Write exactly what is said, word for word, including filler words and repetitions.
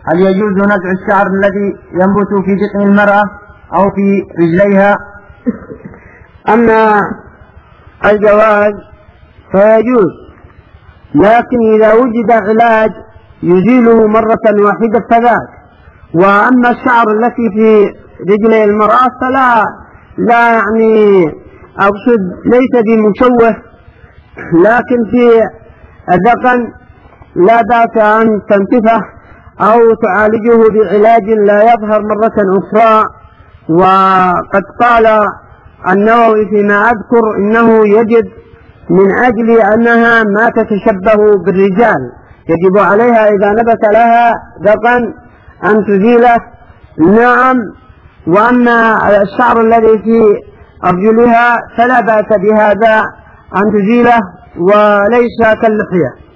هل يجوز نزع الشعر الذي ينبت في جسم المرأة أو في رجليها؟ أما الجواز فيجوز، لكن إذا وجد علاج يزيله مرة واحدة فذاك. وأما الشعر التي في رجل المرأة فلا لا يعني أقصد ليس بمشوه، لكن في الذقن لا بأس أن تنتفه أو تعالجه بعلاج لا يظهر مرة أخرى. وقد قال النووي فيما أذكر إنه يجب من أجل أنها ما تتشبه بالرجال يجب عليها إذا نبت لها ذقن أن تزيله. نعم. وأما الشعر الذي في أرجلها فلا بأس بهذا أن تزيله وليس كاللحية.